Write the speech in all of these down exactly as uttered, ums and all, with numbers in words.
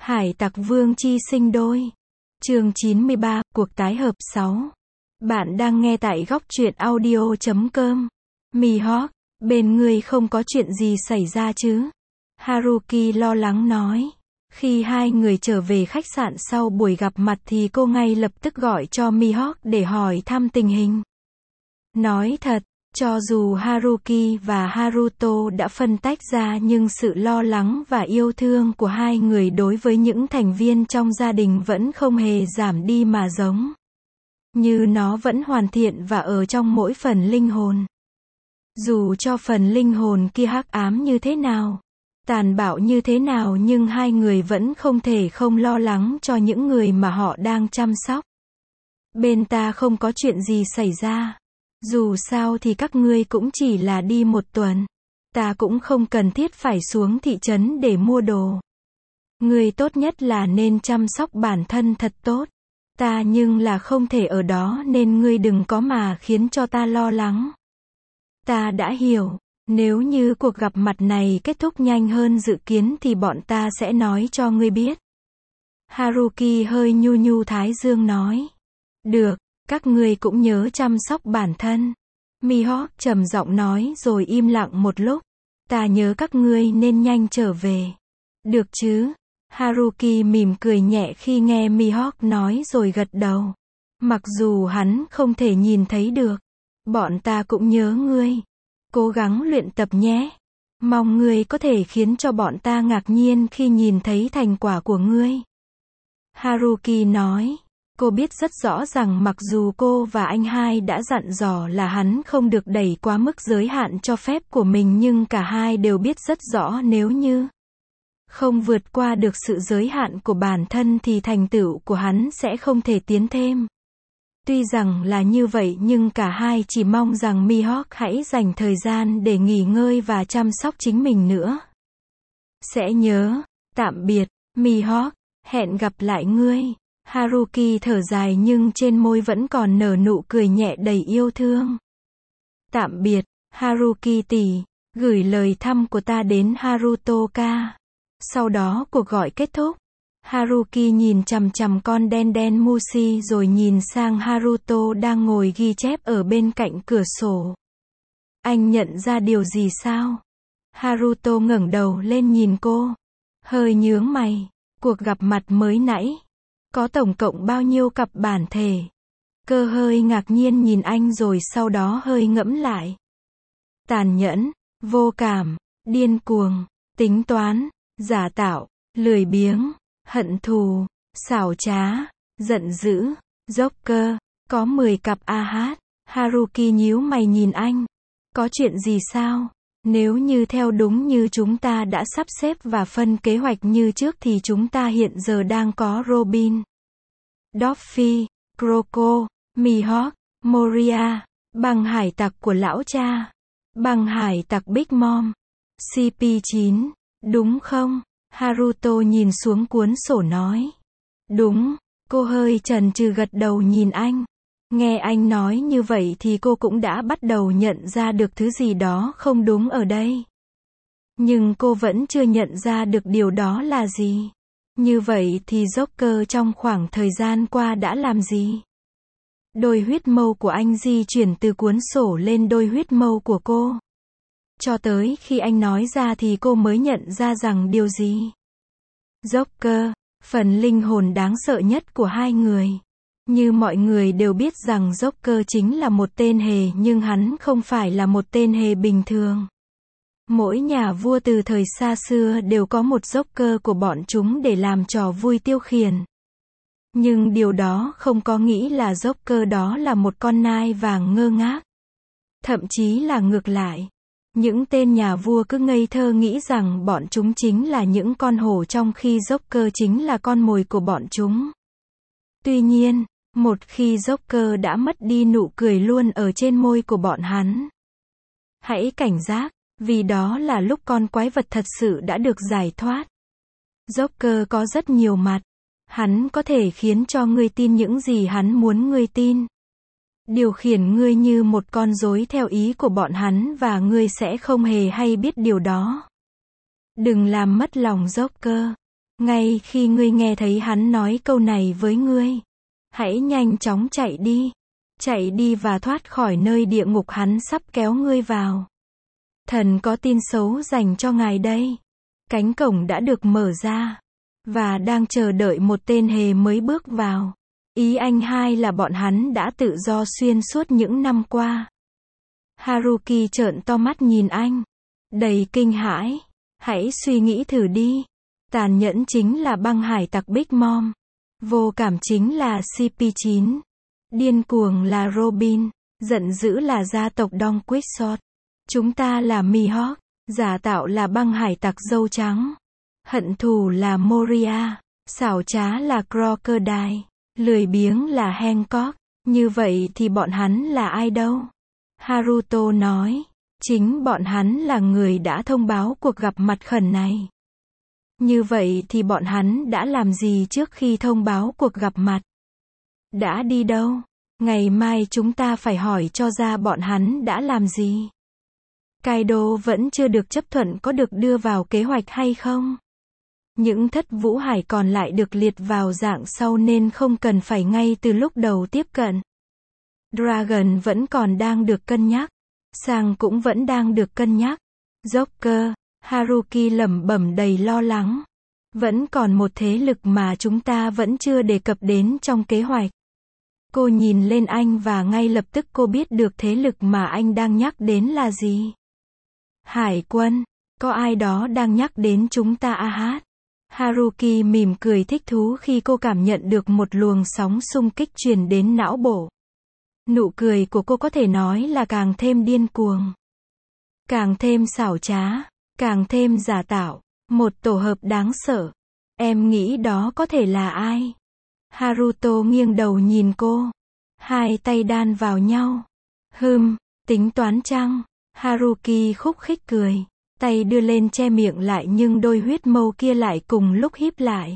Hải tặc vương chi sinh đôi. Chương chín mươi ba, cuộc tái hợp sáu. Bạn đang nghe tại góc truyện audio chấm com. Mihawk, bên ngươi không có chuyện gì xảy ra chứ? Haruki lo lắng nói. Khi hai người trở về khách sạn sau buổi gặp mặt thì cô ngay lập tức gọi cho Mihawk để hỏi thăm tình hình. Nói thật, cho dù Haruki và Haruto đã phân tách ra nhưng sự lo lắng và yêu thương của hai người đối với những thành viên trong gia đình vẫn không hề giảm đi mà giống như nó vẫn hoàn thiện và ở trong mỗi phần linh hồn. Dù cho phần linh hồn kia hắc ám như thế nào, tàn bạo như thế nào nhưng hai người vẫn không thể không lo lắng cho những người mà họ đang chăm sóc. Bên ta không có chuyện gì xảy ra. Dù sao thì các ngươi cũng chỉ là đi một tuần. Ta cũng không cần thiết phải xuống thị trấn để mua đồ. Ngươi tốt nhất là nên chăm sóc bản thân thật tốt. Ta nhưng là không thể ở đó nên ngươi đừng có mà khiến cho ta lo lắng. Ta đã hiểu. Nếu như cuộc gặp mặt này kết thúc nhanh hơn dự kiến thì bọn ta sẽ nói cho ngươi biết. Haruki hơi nhu nhu thái dương nói. Được. Các ngươi cũng nhớ chăm sóc bản thân. Mihawk trầm giọng nói rồi im lặng một lúc. Ta nhớ các ngươi nên nhanh trở về. Được chứ? Haruki mỉm cười nhẹ khi nghe Mihawk nói rồi gật đầu. Mặc dù hắn không thể nhìn thấy được. Bọn ta cũng nhớ ngươi. Cố gắng luyện tập nhé. Mong ngươi có thể khiến cho bọn ta ngạc nhiên khi nhìn thấy thành quả của ngươi. Haruki nói. Cô biết rất rõ rằng mặc dù cô và anh hai đã dặn dò là hắn không được đẩy quá mức giới hạn cho phép của mình nhưng cả hai đều biết rất rõ nếu như không vượt qua được sự giới hạn của bản thân thì thành tựu của hắn sẽ không thể tiến thêm. Tuy rằng là như vậy nhưng cả hai chỉ mong rằng Mihawk hãy dành thời gian để nghỉ ngơi và chăm sóc chính mình nữa. Sẽ nhớ. Tạm biệt, Mihawk. Hẹn gặp lại ngươi. Haruki thở dài nhưng trên môi vẫn còn nở nụ cười nhẹ đầy yêu thương. Tạm biệt, Haruki tỷ, gửi lời thăm của ta đến Haruto-ka. Sau đó cuộc gọi kết thúc. Haruki nhìn chằm chằm con đen đen Mushi rồi nhìn sang Haruto đang ngồi ghi chép ở bên cạnh cửa sổ. Anh nhận ra điều gì sao? Haruto ngẩng đầu lên nhìn cô. Hơi nhướng mày. Cuộc gặp mặt mới nãy. Có tổng cộng bao nhiêu cặp bản thể? Cơ hơi ngạc nhiên nhìn anh rồi sau đó hơi ngẫm lại. Tàn nhẫn, vô cảm, điên cuồng, tính toán, giả tạo, lười biếng, hận thù, xảo trá, giận dữ, Joker, có mười cặp a hát. Haruki nhíu mày nhìn anh. Có chuyện gì sao? Nếu như theo đúng như chúng ta đã sắp xếp và phân kế hoạch như trước thì chúng ta hiện giờ đang có Robin, Doffy, Croco, Mihawk, Moria, băng hải tặc của lão cha, băng hải tặc Big Mom, xê pê chín, đúng không? Haruto nhìn xuống cuốn sổ nói. Đúng, cô hơi chần chừ gật đầu nhìn anh. Nghe anh nói như vậy thì cô cũng đã bắt đầu nhận ra được thứ gì đó không đúng ở đây. Nhưng cô vẫn chưa nhận ra được điều đó là gì. Như vậy thì Joker trong khoảng thời gian qua đã làm gì? Đôi huyết mâu của anh di chuyển từ cuốn sổ lên đôi huyết mâu của cô. Cho tới khi anh nói ra thì cô mới nhận ra rằng điều gì? Joker, phần linh hồn đáng sợ nhất của hai người. Như mọi người đều biết rằng Joker chính là một tên hề nhưng hắn không phải là một tên hề bình thường. Mỗi nhà vua từ thời xa xưa đều có một Joker của bọn chúng để làm trò vui tiêu khiển. Nhưng điều đó không có nghĩ là Joker đó là một con nai vàng ngơ ngác. Thậm chí là ngược lại. Những tên nhà vua cứ ngây thơ nghĩ rằng bọn chúng chính là những con hổ trong khi Joker chính là con mồi của bọn chúng. Tuy nhiên, một khi Joker đã mất đi nụ cười luôn ở trên môi của bọn hắn. Hãy cảnh giác, vì đó là lúc con quái vật thật sự đã được giải thoát. Joker có rất nhiều mặt. Hắn có thể khiến cho ngươi tin những gì hắn muốn ngươi tin. Điều khiển ngươi như một con rối theo ý của bọn hắn và ngươi sẽ không hề hay biết điều đó. Đừng làm mất lòng Joker. Ngay khi ngươi nghe thấy hắn nói câu này với ngươi, hãy nhanh chóng chạy đi. Chạy đi và thoát khỏi nơi địa ngục hắn sắp kéo ngươi vào. Thần có tin xấu dành cho ngài đây. Cánh cổng đã được mở ra, và đang chờ đợi một tên hề mới bước vào. Ý anh hai là bọn hắn đã tự do xuyên suốt những năm qua. Haruki trợn to mắt nhìn anh, đầy kinh hãi. Hãy suy nghĩ thử đi. Tàn nhẫn chính là băng hải tặc Big Mom. Vô cảm chính là xê pê chín. Điên cuồng là Robin. Giận dữ là gia tộc Don Quixote. Chúng ta là Mihawk. Giả tạo là băng hải tặc dâu trắng. Hận thù là Moria. Xảo trá là Crocodile. Lười biếng là Hancock. Như vậy thì bọn hắn là ai đâu? Haruto nói. Chính bọn hắn là người đã thông báo cuộc gặp mặt khẩn này. Như vậy thì bọn hắn đã làm gì trước khi thông báo cuộc gặp mặt? Đã đi đâu? Ngày mai chúng ta phải hỏi cho ra bọn hắn đã làm gì. Kaido vẫn chưa được chấp thuận có được đưa vào kế hoạch hay không? Những thất vũ hải còn lại được liệt vào dạng sau nên không cần phải ngay từ lúc đầu tiếp cận. Dragon vẫn còn đang được cân nhắc. Sang cũng vẫn đang được cân nhắc. Joker, Haruki lẩm bẩm đầy lo lắng. Vẫn còn một thế lực mà chúng ta vẫn chưa đề cập đến trong kế hoạch. Cô nhìn lên anh và ngay lập tức cô biết được thế lực mà anh đang nhắc đến là gì. Hải quân, có ai đó đang nhắc đến chúng ta à hát? Haruki mỉm cười thích thú khi cô cảm nhận được một luồng sóng xung kích truyền đến não bộ. Nụ cười của cô có thể nói là càng thêm điên cuồng, càng thêm xảo trá, càng thêm giả tạo, một tổ hợp đáng sợ. Em nghĩ đó có thể là ai? Haruto nghiêng đầu nhìn cô, hai tay đan vào nhau. Hừm, tính toán chăng? Haruki khúc khích cười, tay đưa lên che miệng lại nhưng đôi huyết mâu kia lại cùng lúc híp lại.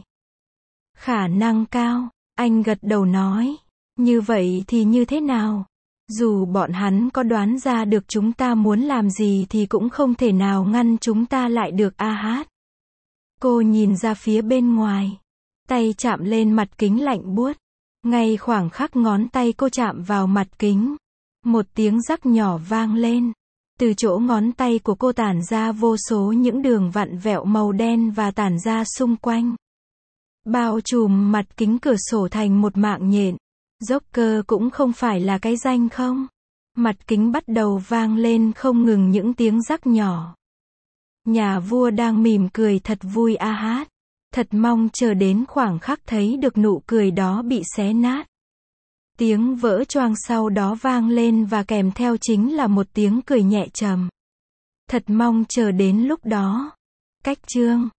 Khả năng cao, anh gật đầu nói. Như vậy thì như thế nào? Dù bọn hắn có đoán ra được chúng ta muốn làm gì thì cũng không thể nào ngăn chúng ta lại được a hát. Cô nhìn ra phía bên ngoài. Tay chạm lên mặt kính lạnh buốt. Ngay khoảng khắc ngón tay cô chạm vào mặt kính, một tiếng rắc nhỏ vang lên. Từ chỗ ngón tay của cô tản ra vô số những đường vặn vẹo màu đen và tản ra xung quanh. Bao trùm mặt kính cửa sổ thành một mạng nhện. Joker cũng không phải là cái danh không? Mặt kính bắt đầu vang lên không ngừng những tiếng rắc nhỏ. Nhà vua đang mỉm cười thật vui a hát. Thật mong chờ đến khoảng khắc thấy được nụ cười đó bị xé nát. Tiếng vỡ choang sau đó vang lên và kèm theo chính là một tiếng cười nhẹ trầm. Thật mong chờ đến lúc đó. Cách chương